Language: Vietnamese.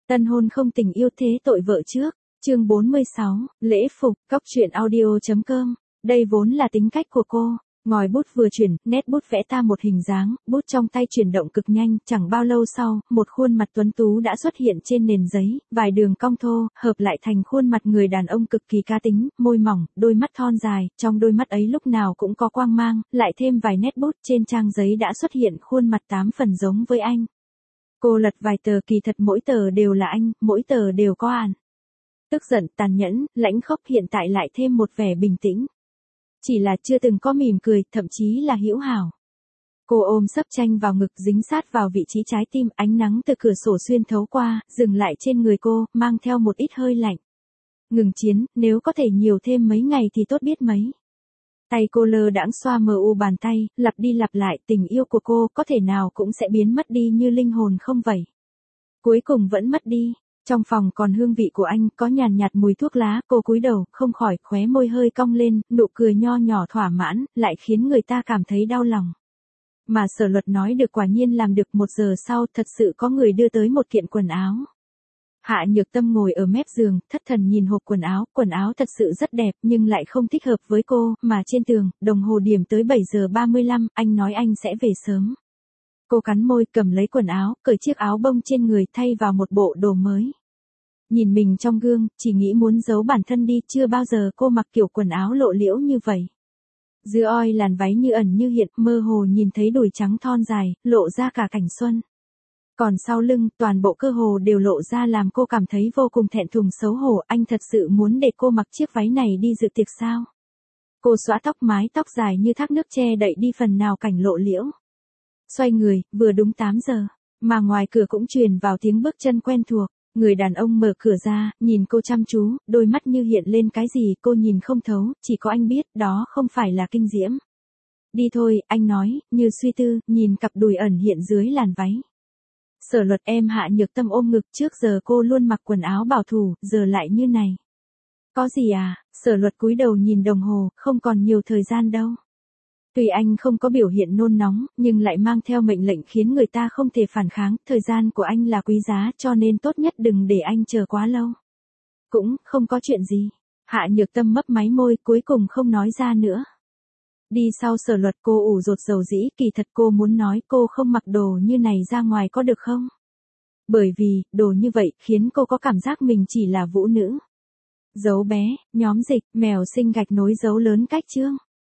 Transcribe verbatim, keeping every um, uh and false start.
Tân hôn không tình yêu thế tội vợ trước. Chương bốn mươi sáu, lễ phục, góc truyện audio chấm com. Đây vốn là tính cách của cô. Ngòi bút vừa chuyển, nét bút vẽ ta một hình dáng, bút trong tay chuyển động cực nhanh, chẳng bao lâu sau, một khuôn mặt tuấn tú đã xuất hiện trên nền giấy, vài đường cong thô, hợp lại thành khuôn mặt người đàn ông cực kỳ cá tính, môi mỏng, đôi mắt thon dài, trong đôi mắt ấy lúc nào cũng có quang mang, lại thêm vài nét bút trên trang giấy đã xuất hiện khuôn mặt tám phần giống với anh. Cô lật vài tờ, kỳ thật mỗi tờ đều là anh, mỗi tờ đều có ản. Tức giận, tàn nhẫn, lãnh khốc, hiện tại lại thêm một vẻ bình tĩnh. Chỉ là chưa từng có mỉm cười, thậm chí là hữu hảo. Cô ôm sấp tranh vào ngực, dính sát vào vị trí trái tim, ánh nắng từ cửa sổ xuyên thấu qua, dừng lại trên người cô, mang theo một ít hơi lạnh. Ngừng chiến, nếu có thể nhiều thêm mấy ngày thì tốt biết mấy. Tay cô lơ đãng xoa mờ u bàn tay, lặp đi lặp lại, tình yêu của cô có thể nào cũng sẽ biến mất đi như linh hồn không vậy. Cuối cùng vẫn mất đi. Trong phòng còn hương vị của anh, có nhàn nhạt mùi thuốc lá, cô cúi đầu, không khỏi, khóe môi hơi cong lên, nụ cười nho nhỏ thỏa mãn, lại khiến người ta cảm thấy đau lòng. Mà Sở Luật nói được quả nhiên làm được. Một giờ sau, thật sự có người đưa tới một kiện quần áo. Hạ Nhược Tâm ngồi ở mép giường, thất thần nhìn hộp quần áo, quần áo thật sự rất đẹp, nhưng lại không thích hợp với cô, mà trên tường, đồng hồ điểm tới bảy giờ ba mươi lăm, anh nói anh sẽ về sớm. Cô cắn môi, cầm lấy quần áo, cởi chiếc áo bông trên người, thay vào một bộ đồ mới. Nhìn mình trong gương, chỉ nghĩ muốn giấu bản thân đi, chưa bao giờ cô mặc kiểu quần áo lộ liễu như vậy. Dưới oi làn váy như ẩn như hiện, mơ hồ nhìn thấy đùi trắng thon dài, lộ ra cả cảnh xuân. Còn sau lưng, toàn bộ cơ hồ đều lộ ra làm cô cảm thấy vô cùng thẹn thùng xấu hổ. Anh thật sự muốn để cô mặc chiếc váy này đi dự tiệc sao? Cô xõa tóc, mái tóc dài như thác nước che đậy đi phần nào cảnh lộ liễu. Xoay người, vừa đúng tám giờ, mà ngoài cửa cũng truyền vào tiếng bước chân quen thuộc. Người đàn ông mở cửa ra, nhìn cô chăm chú, đôi mắt như hiện lên cái gì cô nhìn không thấu, chỉ có anh biết, đó không phải là kinh diễm. Đi thôi, anh nói, như suy tư, nhìn cặp đùi ẩn hiện dưới làn váy. Sở Luật, em Hạ Nhược Tâm ôm ngực, trước giờ cô luôn mặc quần áo bảo thủ, giờ lại như này. Có gì à? Sở Luật cúi đầu nhìn đồng hồ, không còn nhiều thời gian đâu. Tuy anh không có biểu hiện nôn nóng, nhưng lại mang theo mệnh lệnh khiến người ta không thể phản kháng, thời gian của anh là quý giá cho nên tốt nhất đừng để anh chờ quá lâu. Cũng, không có chuyện gì. Hạ Nhược Tâm mấp máy môi, cuối cùng không nói ra nữa. Đi sau Sở Luật, cô ủ rột dầu dĩ, kỳ thật cô muốn nói cô không mặc đồ như này ra ngoài có được không? Bởi vì, đồ như vậy, khiến cô có cảm giác mình chỉ là vũ nữ. Dấu bé, nhóm dịch, mèo sinh gạch nối dấu lớn cách chương.